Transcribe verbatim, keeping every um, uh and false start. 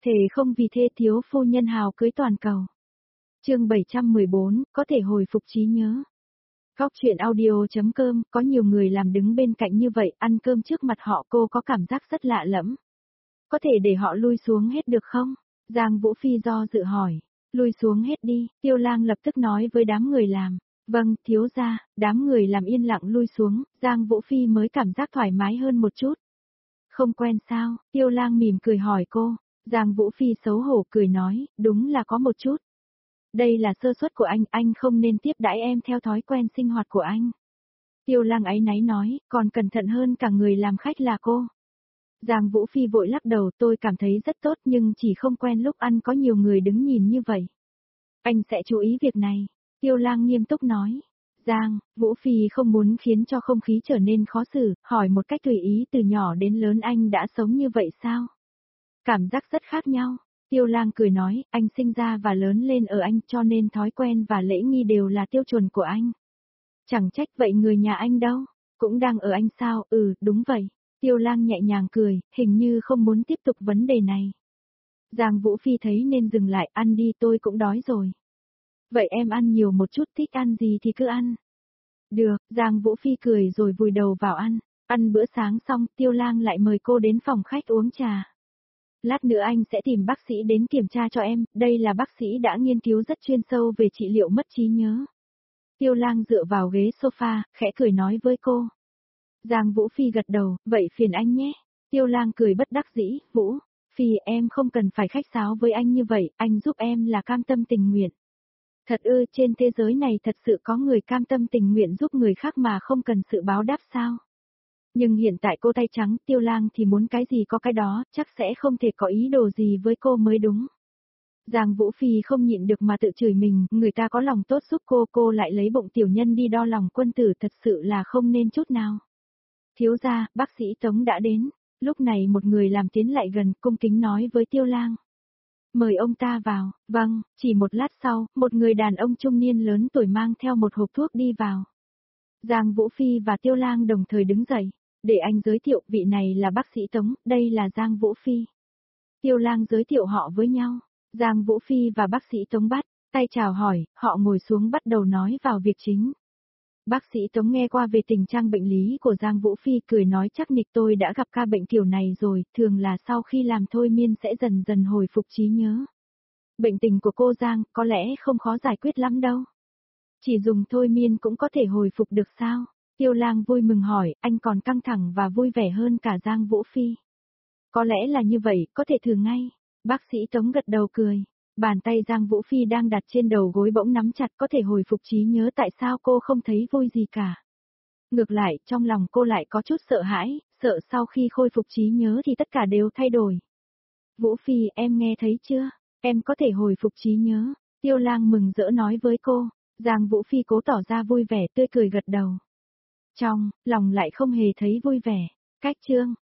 Thề không vì thê thiếu phu nhân hào cưới toàn cầu. Chương bảy trăm mười bốn, có thể hồi phục trí nhớ. Góc truyện audio.com, có nhiều người làm đứng bên cạnh như vậy, ăn cơm trước mặt họ cô có cảm giác rất lạ lẫm. Có thể để họ lui xuống hết được không? Giang Vũ Phi do dự hỏi. Lui xuống hết đi, Tiêu Lang lập tức nói với đám người làm. Vâng, thiếu gia, đám người làm yên lặng lui xuống, Giang Vũ Phi mới cảm giác thoải mái hơn một chút. Không quen sao? Tiêu Lang mỉm cười hỏi cô. Giang Vũ Phi xấu hổ cười nói, đúng là có một chút. Đây là sơ suất của anh, anh không nên tiếp đãi em theo thói quen sinh hoạt của anh. Tiêu Lang áy náy nói, còn cẩn thận hơn cả người làm khách là cô. Giang Vũ Phi vội lắc đầu, tôi cảm thấy rất tốt nhưng chỉ không quen lúc ăn có nhiều người đứng nhìn như vậy. Anh sẽ chú ý việc này. Tiêu Lang nghiêm túc nói. Giang, Vũ Phi không muốn khiến cho không khí trở nên khó xử, hỏi một cách tùy ý từ nhỏ đến lớn anh đã sống như vậy sao? Cảm giác rất khác nhau. Tiêu Lang cười nói, anh sinh ra và lớn lên ở Anh cho nên thói quen và lễ nghi đều là tiêu chuẩn của anh. Chẳng trách vậy người nhà anh đâu? Cũng đang ở Anh sao? Ừ, đúng vậy. Tiêu Lang nhẹ nhàng cười, hình như không muốn tiếp tục vấn đề này. Giang Vũ Phi thấy nên dừng lại, ăn đi tôi cũng đói rồi. Vậy em ăn nhiều một chút, thích ăn gì thì cứ ăn. Được, Giang Vũ Phi cười rồi vùi đầu vào ăn. Ăn bữa sáng xong, Tiêu Lang lại mời cô đến phòng khách uống trà. Lát nữa anh sẽ tìm bác sĩ đến kiểm tra cho em, đây là bác sĩ đã nghiên cứu rất chuyên sâu về trị liệu mất trí nhớ. Tiêu Lang dựa vào ghế sofa, khẽ cười nói với cô. Giang Vũ Phi gật đầu, vậy phiền anh nhé. Tiêu Lang cười bất đắc dĩ, Vũ Phi em không cần phải khách sáo với anh như vậy, anh giúp em là cam tâm tình nguyện. Thật ư, trên thế giới này thật sự có người cam tâm tình nguyện giúp người khác mà không cần sự báo đáp sao? Nhưng hiện tại cô tay trắng, Tiêu Lang thì muốn cái gì có cái đó, chắc sẽ không thể có ý đồ gì với cô mới đúng. Giang Vũ Phi không nhịn được mà tự chửi mình, người ta có lòng tốt giúp cô, cô lại lấy bụng tiểu nhân đi đo lòng quân tử, thật sự là không nên chút nào. Thiếu gia, bác sĩ Tống đã đến. Lúc này một người làm tiến lại gần, cung kính nói với Tiêu Lang. Mời ông ta vào. Vâng, chỉ một lát sau, một người đàn ông trung niên lớn tuổi mang theo một hộp thuốc đi vào. Giang Vũ Phi và Tiêu Lang đồng thời đứng dậy. Để anh giới thiệu, vị này là bác sĩ Tống, đây là Giang Vũ Phi. Tiêu Lang giới thiệu họ với nhau. Giang Vũ Phi và bác sĩ Tống bắt tay chào hỏi, họ ngồi xuống bắt đầu nói vào việc chính. Bác sĩ Tống nghe qua về tình trạng bệnh lý của Giang Vũ Phi cười nói chắc nịch tôi đã gặp ca bệnh kiểu này rồi, thường là sau khi làm thôi miên sẽ dần dần hồi phục trí nhớ. Bệnh tình của cô Giang có lẽ không khó giải quyết lắm đâu. Chỉ dùng thôi miên cũng có thể hồi phục được sao? Tiêu Lang vui mừng hỏi, anh còn căng thẳng và vui vẻ hơn cả Giang Vũ Phi. Có lẽ là như vậy, có thể thử ngay. Bác sĩ Tống gật đầu cười. Bàn tay Giang Vũ Phi đang đặt trên đầu gối bỗng nắm chặt, có thể hồi phục trí nhớ, tại sao cô không thấy vui gì cả. Ngược lại, trong lòng cô lại có chút sợ hãi, sợ sau khi khôi phục trí nhớ thì tất cả đều thay đổi. Vũ Phi, em nghe thấy chưa? Em có thể hồi phục trí nhớ. Tiêu Lang mừng rỡ nói với cô. Giang Vũ Phi cố tỏ ra vui vẻ, tươi cười gật đầu. Trong lòng lại không hề thấy vui vẻ. Cách chương